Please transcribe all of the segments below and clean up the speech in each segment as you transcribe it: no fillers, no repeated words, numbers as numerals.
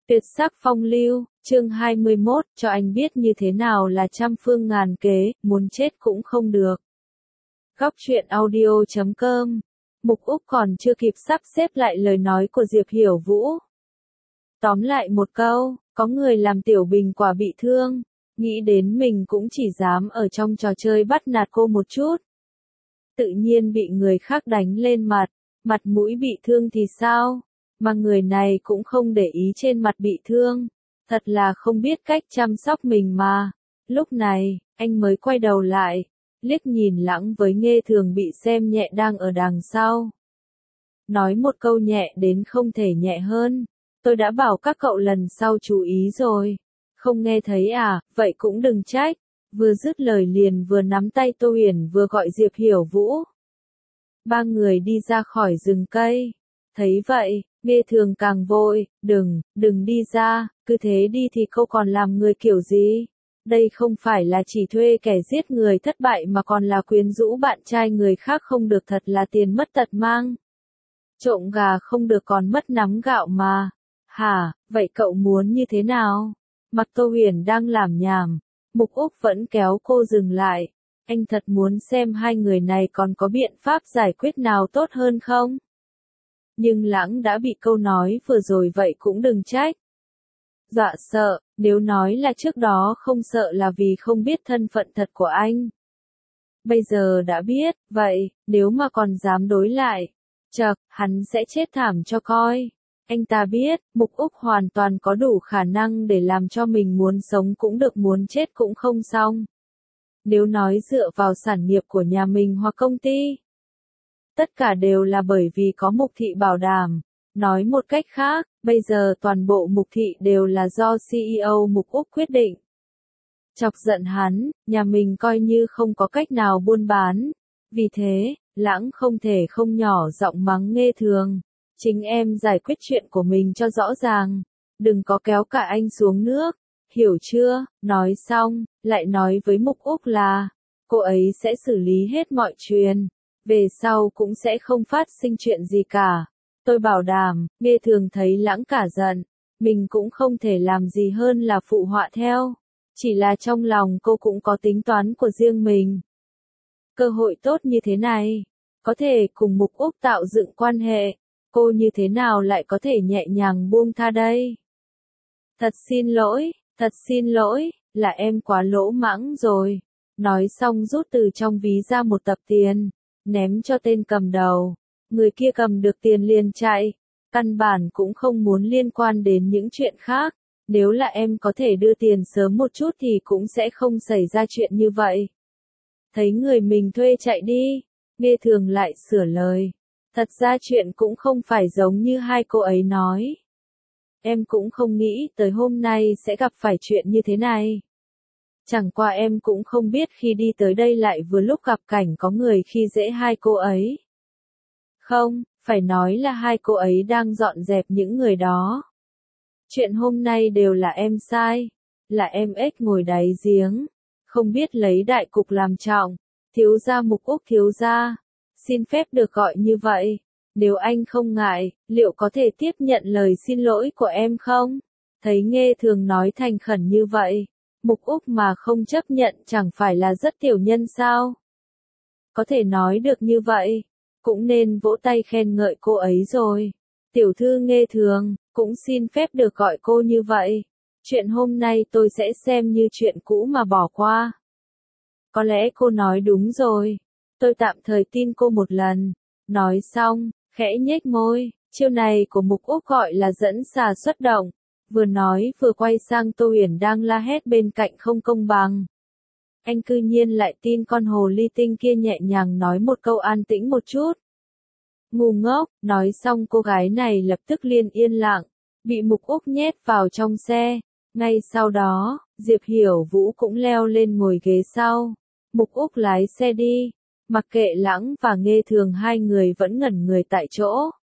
Tuyệt sắc phong lưu, chương 21, cho anh biết như thế nào là trăm phương ngàn kế, muốn chết cũng không được. Góc truyện audio.com. Mục Úc còn chưa kịp sắp xếp lại lời nói của Diệp Hiểu Vũ. Tóm lại một câu, có người làm Tiểu Bình quả bị thương, nghĩ đến mình cũng chỉ dám ở trong trò chơi bắt nạt cô một chút. Tự nhiên bị người khác đánh lên mặt mũi bị thương thì sao? Mà người này cũng không để ý trên mặt bị thương, thật là không biết cách chăm sóc mình mà. Lúc này, anh mới quay đầu lại, liếc nhìn Lãng với Nghê Thường bị xem nhẹ đang ở đằng sau. Nói một câu nhẹ đến không thể nhẹ hơn, tôi đã bảo các cậu lần sau chú ý rồi. Không nghe thấy à, vậy cũng đừng trách. Vừa dứt lời liền vừa nắm tay Tô Huyền vừa gọi Diệp Hiểu Vũ. Ba người đi ra khỏi rừng cây. Thấy vậy, Nghê Thường càng vội, đừng đi ra, cứ thế đi thì cô còn làm người kiểu gì? Đây không phải là chỉ thuê kẻ giết người thất bại mà còn là quyến rũ bạn trai người khác không được, thật là tiền mất tật mang. Trộm gà không được còn mất nắm gạo mà. Hả, vậy cậu muốn như thế nào? Mặc Tô Huyền đang làm nhảm, Mục Úc vẫn kéo cô dừng lại. Anh thật muốn xem hai người này còn có biện pháp giải quyết nào tốt hơn không? Nhưng Lãng đã bị câu nói vừa rồi vậy cũng đừng trách. Dọa sợ, nếu nói là trước đó không sợ là vì không biết thân phận thật của anh. Bây giờ đã biết, vậy, nếu mà còn dám đối lại, chậc, hắn sẽ chết thảm cho coi. Anh ta biết, Mục Úc hoàn toàn có đủ khả năng để làm cho mình muốn sống cũng được muốn chết cũng không xong. Nếu nói dựa vào sản nghiệp của nhà mình hoặc công ty, tất cả đều là bởi vì có Mục Thị bảo đảm. Nói một cách khác, bây giờ toàn bộ Mục Thị đều là do CEO Mục Úc quyết định. Chọc giận hắn, nhà mình coi như không có cách nào buôn bán. Vì thế, Lãng không thể không nhỏ giọng mắng Nghê Thường. Chính em giải quyết chuyện của mình cho rõ ràng. Đừng có kéo cả anh xuống nước. Hiểu chưa? Nói xong, lại nói với Mục Úc là, cô ấy sẽ xử lý hết mọi chuyện. Về sau cũng sẽ không phát sinh chuyện gì cả. Tôi bảo đảm, Nghê Thường thấy Lãng cả giận. Mình cũng không thể làm gì hơn là phụ họa theo. Chỉ là trong lòng cô cũng có tính toán của riêng mình. Cơ hội tốt như thế này, có thể cùng Mục Úc tạo dựng quan hệ. Cô như thế nào lại có thể nhẹ nhàng buông tha đây? Thật xin lỗi, là em quá lỗ mãng rồi. Nói xong rút từ trong ví ra một tập tiền, ném cho tên cầm đầu. Người kia cầm được tiền liền chạy, căn bản cũng không muốn liên quan đến những chuyện khác. Nếu là em có thể đưa tiền sớm một chút thì cũng sẽ không xảy ra chuyện như vậy. Thấy người mình thuê chạy đi, Nghê Thường lại sửa lời. Thật ra chuyện cũng không phải giống như hai cô ấy nói. Em cũng không nghĩ tới hôm nay sẽ gặp phải chuyện như thế này. Chẳng qua em cũng không biết khi đi tới đây lại vừa lúc gặp cảnh có người khi dễ hai cô ấy. Không, phải nói là hai cô ấy đang dọn dẹp những người đó. Chuyện hôm nay đều là em sai, là em ếch ngồi đáy giếng, không biết lấy đại cục làm trọng. Thiếu gia Mục Úc thiếu gia, xin phép được gọi như vậy. Nếu anh không ngại, liệu có thể tiếp nhận lời xin lỗi của em không? Thấy Nghê Thường nói thành khẩn như vậy, Mục Úc mà không chấp nhận chẳng phải là rất tiểu nhân sao? Có thể nói được như vậy, cũng nên vỗ tay khen ngợi cô ấy rồi. Tiểu thư Nghê Thường, cũng xin phép được gọi cô như vậy. Chuyện hôm nay tôi sẽ xem như chuyện cũ mà bỏ qua. Có lẽ cô nói đúng rồi. Tôi tạm thời tin cô một lần. Nói xong, khẽ nhếch môi, chiêu này của Mục Úc gọi là dẫn xà xuất động. Vừa nói vừa quay sang Tô Huyền đang la hét bên cạnh không công bằng. Anh cư nhiên lại tin con hồ ly tinh kia nhẹ nhàng nói một câu an tĩnh một chút. Ngu ngốc, nói xong cô gái này lập tức yên lặng, bị Mục Úc nhét vào trong xe. Ngay sau đó, Diệp Hiểu Vũ cũng leo lên ngồi ghế sau. Mục Úc lái xe đi, mặc kệ Lãng và Nghê Thường hai người vẫn ngẩn người tại chỗ.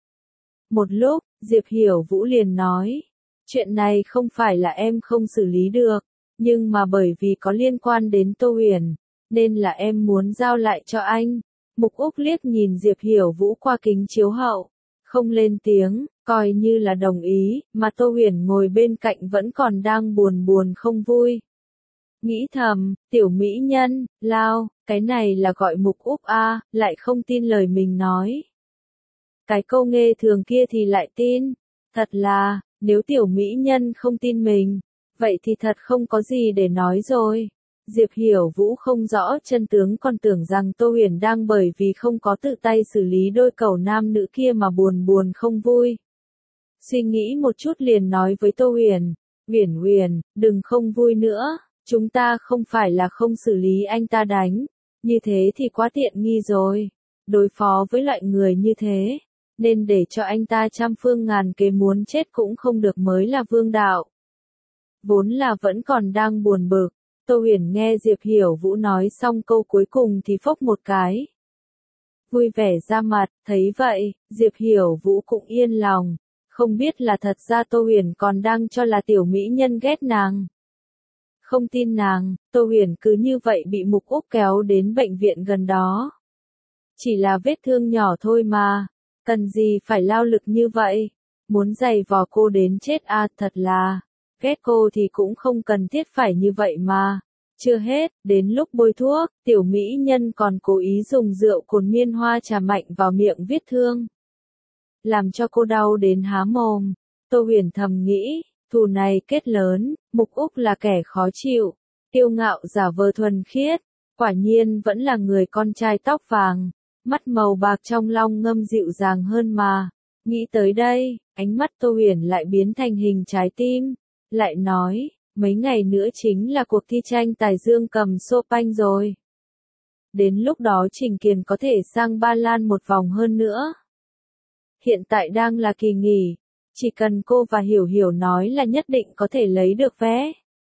Một lúc, Diệp Hiểu Vũ liền nói, chuyện này không phải là em không xử lý được, nhưng mà bởi vì có liên quan đến Tô Huyền, nên là em muốn giao lại cho anh. Mục Úc liếc nhìn Diệp Hiểu Vũ qua kính chiếu hậu, không lên tiếng, coi như là đồng ý, mà Tô Huyền ngồi bên cạnh vẫn còn đang buồn buồn không vui. Nghĩ thầm, tiểu mỹ nhân, lao, cái này là gọi Mục Úc a, lại không tin lời mình nói. Cái câu Nghê Thường kia thì lại tin. Thật là, nếu tiểu mỹ nhân không tin mình, vậy thì thật không có gì để nói rồi. Diệp Hiểu Vũ không rõ chân tướng, còn tưởng rằng Tô Huyền đang bởi vì không có tự tay xử lý đôi cẩu nam nữ kia mà buồn buồn không vui. Suy nghĩ một chút liền nói với Tô Huyền, Huyền Huyền, đừng không vui nữa, chúng ta không phải là không xử lý anh ta đánh, như thế thì quá tiện nghi rồi. Đối phó với loại người như thế, nên để cho anh ta trăm phương ngàn kế muốn chết cũng không được mới là vương đạo. Vốn là vẫn còn đang buồn bực, Tô Huyền nghe Diệp Hiểu Vũ nói xong câu cuối cùng thì phốc một cái. Vui vẻ ra mặt, thấy vậy, Diệp Hiểu Vũ cũng yên lòng, không biết là thật ra Tô Huyền còn đang cho là tiểu mỹ nhân ghét nàng. Không tin nàng, Tô Huyền cứ như vậy bị Mục Úc kéo đến bệnh viện gần đó. Chỉ là vết thương nhỏ thôi mà, cần gì phải lao lực như vậy, muốn giày vò cô đến chết à, thật là, ghét cô thì cũng không cần thiết phải như vậy mà. Chưa hết, đến lúc bôi thuốc, tiểu mỹ nhân còn cố ý dùng rượu cồn miên hoa trà mạnh vào miệng vết thương, làm cho cô đau đến há mồm. Tô Huyền thầm nghĩ, thù này kết lớn, Mục Úc là kẻ khó chịu, kiêu ngạo giả vờ thuần khiết, quả nhiên vẫn là người con trai tóc vàng, mắt màu bạc trong long ngâm dịu dàng hơn mà. Nghĩ tới đây, ánh mắt Tô Huyền lại biến thành hình trái tim, lại nói, mấy ngày nữa chính là cuộc thi tranh tài dương cầm Chopin rồi. Đến lúc đó Trình Kiền có thể sang Ba Lan một vòng hơn nữa. Hiện tại đang là kỳ nghỉ, chỉ cần cô và Hiểu Hiểu nói là nhất định có thể lấy được vé.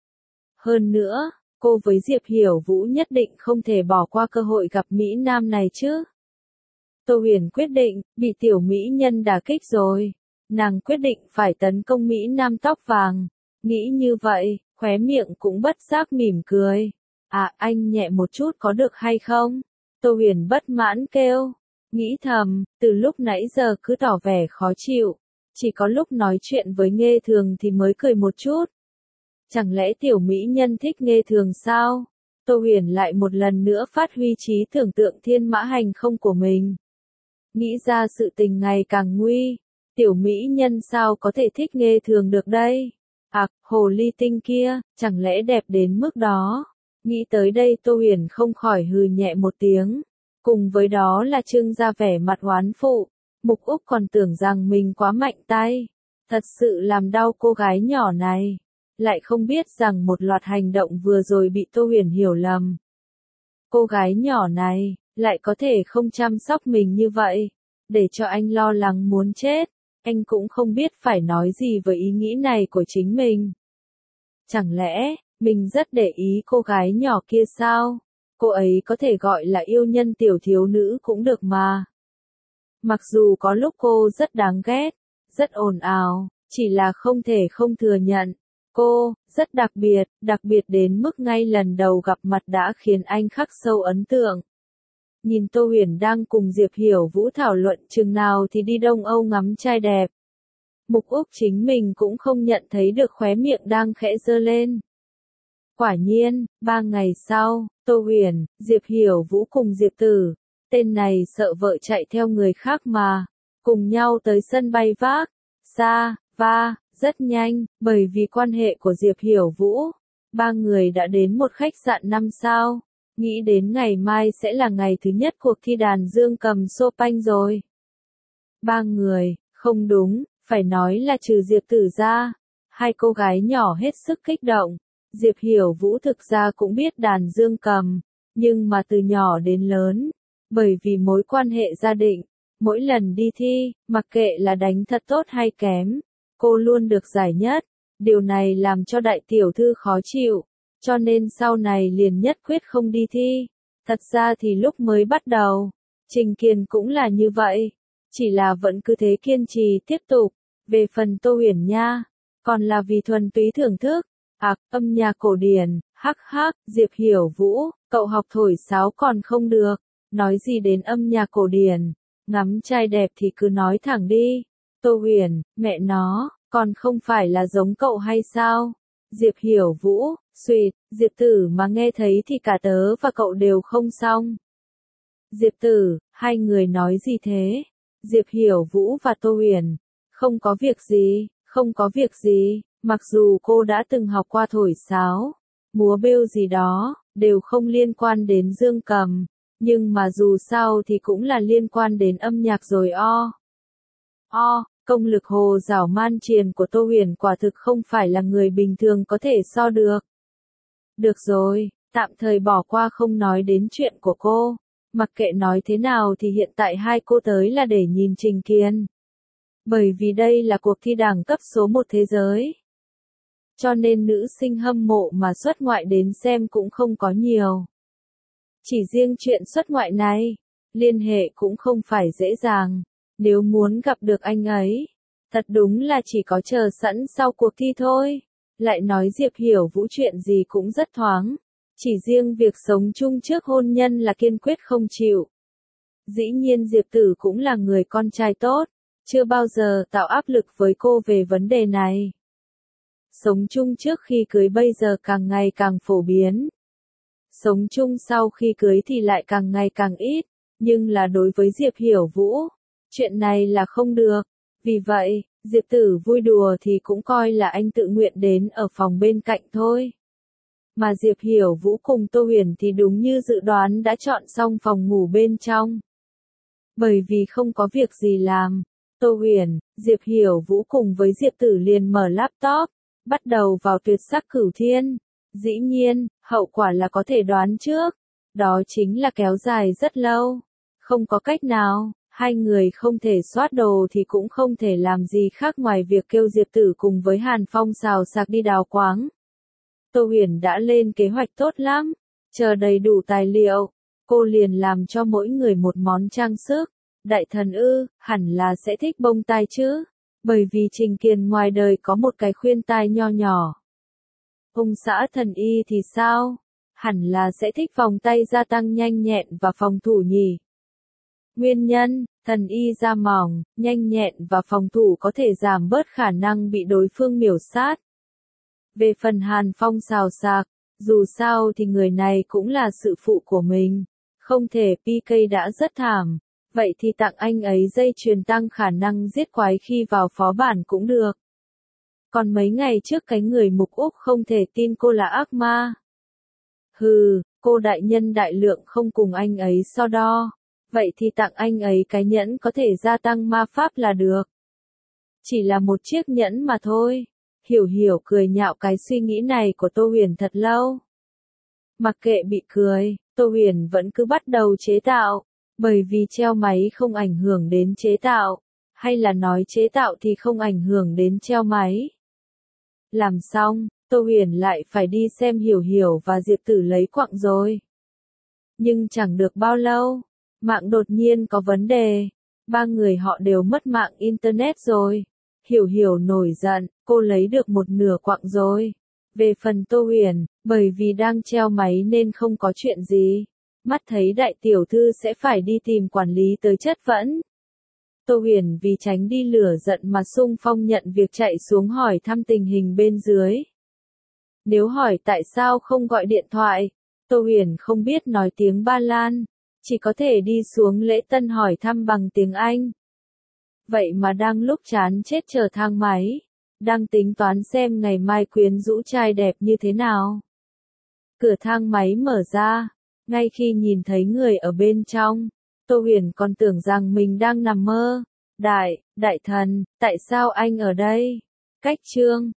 Hơn nữa, cô với Diệp Hiểu Vũ nhất định không thể bỏ qua cơ hội gặp Mỹ Nam này chứ. Tô Huyền quyết định, bị tiểu Mỹ nhân đả kích rồi. Nàng quyết định phải tấn công Mỹ Nam tóc vàng. Nghĩ như vậy, khóe miệng cũng bất giác mỉm cười. À, anh nhẹ một chút có được hay không? Tô Huyền bất mãn kêu. Nghĩ thầm, từ lúc nãy giờ cứ tỏ vẻ khó chịu. Chỉ có lúc nói chuyện với Nghê Thường thì mới cười một chút. Chẳng lẽ tiểu mỹ nhân thích Nghê Thường sao? Tô Huyền lại một lần nữa phát huy trí tưởng tượng thiên mã hành không của mình. Nghĩ ra sự tình ngày càng nguy. Tiểu mỹ nhân sao có thể thích Nghê Thường được đây? À, hồ ly tinh kia, chẳng lẽ đẹp đến mức đó? Nghĩ tới đây Tô Huyền không khỏi hừ nhẹ một tiếng. Cùng với đó là trưng ra vẻ mặt oán phụ. Mục Úc còn tưởng rằng mình quá mạnh tay. Thật sự làm đau cô gái nhỏ này. Lại không biết rằng một loạt hành động vừa rồi bị Tô Huyền hiểu lầm. Cô gái nhỏ này, lại có thể không chăm sóc mình như vậy. Để cho anh lo lắng muốn chết. Anh cũng không biết phải nói gì với ý nghĩ này của chính mình. Chẳng lẽ, mình rất để ý cô gái nhỏ kia sao? Cô ấy có thể gọi là yêu nhân tiểu thiếu nữ cũng được mà. Mặc dù có lúc cô rất đáng ghét, rất ồn ào, chỉ là không thể không thừa nhận. Cô, rất đặc biệt đến mức ngay lần đầu gặp mặt đã khiến anh khắc sâu ấn tượng. Nhìn Tô Huyền đang cùng Diệp Hiểu Vũ thảo luận chừng nào thì đi Đông Âu ngắm trai đẹp. Mục Úc chính mình cũng không nhận thấy được khóe miệng đang khẽ giơ lên. Quả nhiên, 3 ngày sau, Tô Huyền, Diệp Hiểu Vũ cùng Diệp Tử, tên này sợ vợ chạy theo người khác mà, cùng nhau tới sân bay vác, xa, va, rất nhanh, bởi vì quan hệ của Diệp Hiểu Vũ, 3 người đã đến một khách sạn 5 sao, nghĩ đến ngày mai sẽ là ngày thứ nhất cuộc thi đàn dương cầm Chopin rồi. 3 người, không đúng, phải nói là trừ Diệp Tử ra, hai cô gái nhỏ hết sức kích động. Diệp Hiểu Vũ thực ra cũng biết đàn dương cầm, nhưng mà từ nhỏ đến lớn, bởi vì mối quan hệ gia đình, mỗi lần đi thi, mặc kệ là đánh thật tốt hay kém, cô luôn được giải nhất. Điều này làm cho đại tiểu thư khó chịu, cho nên sau này liền nhất quyết không đi thi. Thật ra thì lúc mới bắt đầu, Trình Kiền cũng là như vậy, chỉ là vẫn cứ thế kiên trì tiếp tục. Về phần Tô Huyền nha, còn là vì thuần túy thưởng thức. Âm nhạc cổ điển, hắc hắc, Diệp Hiểu Vũ, cậu học thổi sáo còn không được, nói gì đến âm nhạc cổ điển, ngắm trai đẹp thì cứ nói thẳng đi. Tô Huyền, mẹ nó, còn không phải là giống cậu hay sao? Diệp Hiểu Vũ, xuyệt, Diệp Tử mà nghe thấy thì cả tớ và cậu đều không xong. Diệp Tử, hai người nói gì thế? Diệp Hiểu Vũ và Tô Huyền, không có việc gì, không có việc gì, mặc dù cô đã từng học qua thổi sáo, múa bêu gì đó, đều không liên quan đến dương cầm, nhưng mà dù sao thì cũng là liên quan đến âm nhạc rồi công lực hồ dảo man triền của Tô Huyền quả thực không phải là người bình thường có thể so được. Được rồi, tạm thời bỏ qua không nói đến chuyện của cô. Mặc kệ nói thế nào thì hiện tại hai cô tới là để nhìn Trình Kiên. Bởi vì đây là cuộc thi đẳng cấp số 1 thế giới. Cho nên nữ sinh hâm mộ mà xuất ngoại đến xem cũng không có nhiều. Chỉ riêng chuyện xuất ngoại này, liên hệ cũng không phải dễ dàng. Nếu muốn gặp được anh ấy, thật đúng là chỉ có chờ sẵn sau cuộc thi thôi. Lại nói Diệp Hiểu Vũ chuyện gì cũng rất thoáng. Chỉ riêng việc sống chung trước hôn nhân là kiên quyết không chịu. Dĩ nhiên Diệp Tử cũng là người con trai tốt, chưa bao giờ tạo áp lực với cô về vấn đề này. Sống chung trước khi cưới bây giờ càng ngày càng phổ biến. Sống chung sau khi cưới thì lại càng ngày càng ít, nhưng là đối với Diệp Hiểu Vũ, chuyện này là không được. Vì vậy, Diệp Tử vui đùa thì cũng coi là anh tự nguyện đến ở phòng bên cạnh thôi. Mà Diệp Hiểu Vũ cùng Tô Huyền thì đúng như dự đoán đã chọn xong phòng ngủ bên trong. Bởi vì không có việc gì làm, Tô Huyền, Diệp Hiểu Vũ cùng với Diệp Tử liền mở laptop, bắt đầu vào Tuyệt Sắc Cửu Thiên. Dĩ nhiên, hậu quả là có thể đoán trước. Đó chính là kéo dài rất lâu. Không có cách nào, hai người không thể soát đồ thì cũng không thể làm gì khác ngoài việc kêu Diệp Tử cùng với Hàn Phong xào sạc đi đào quáng. Tô Huyền đã lên kế hoạch tốt lắm, chờ đầy đủ tài liệu, cô liền làm cho mỗi người một món trang sức. Đại thần hẳn là sẽ thích bông tai chứ, bởi vì Trình Kiên ngoài đời có một cái khuyên tai nho nhỏ. Ông xã thần y thì sao? Hẳn là sẽ thích vòng tay gia tăng nhanh nhẹn và phòng thủ nhỉ. Nguyên nhân, thần y da mỏng, nhanh nhẹn và phòng thủ có thể giảm bớt khả năng bị đối phương miểu sát. Về phần Hàn Phong xào sạc, dù sao thì người này cũng là sự phụ của mình, không thể PK đã rất thảm, vậy thì tặng anh ấy dây chuyền tăng khả năng giết quái khi vào phó bản cũng được. Còn mấy ngày trước cái người Mục Úc không thể tin cô là ác ma. Hừ, cô đại nhân đại lượng không cùng anh ấy so đo, vậy thì tặng anh ấy cái nhẫn có thể gia tăng ma pháp là được. Chỉ là một chiếc nhẫn mà thôi. Hiểu Hiểu cười nhạo cái suy nghĩ này của Tô Huyền thật lâu. Mặc kệ bị cười, Tô Huyền vẫn cứ bắt đầu chế tạo, bởi vì treo máy không ảnh hưởng đến chế tạo, hay là nói chế tạo thì không ảnh hưởng đến treo máy. Làm xong, Tô Huyền lại phải đi xem Hiểu Hiểu và Diệp Tử lấy quặng rồi. Nhưng chẳng được bao lâu, mạng đột nhiên có vấn đề, ba người họ đều mất mạng Internet rồi. Hiểu Hiểu nổi giận, cô lấy được một nửa quặng rồi. Về phần Tô Huyền, bởi vì đang treo máy nên không có chuyện gì. Mắt thấy đại tiểu thư sẽ phải đi tìm quản lý tới chất vấn. Tô Huyền vì tránh đi lửa giận mà xung phong nhận việc chạy xuống hỏi thăm tình hình bên dưới. Nếu hỏi tại sao không gọi điện thoại, Tô Huyền không biết nói tiếng Ba Lan, chỉ có thể đi xuống lễ tân hỏi thăm bằng tiếng Anh. Vậy mà đang lúc chán chết chờ thang máy, đang tính toán xem ngày mai quyến rũ trai đẹp như thế nào. Cửa thang máy mở ra, ngay khi nhìn thấy người ở bên trong, Tô Huyền còn tưởng rằng mình đang nằm mơ. Đại thần, tại sao anh ở đây? Cách chương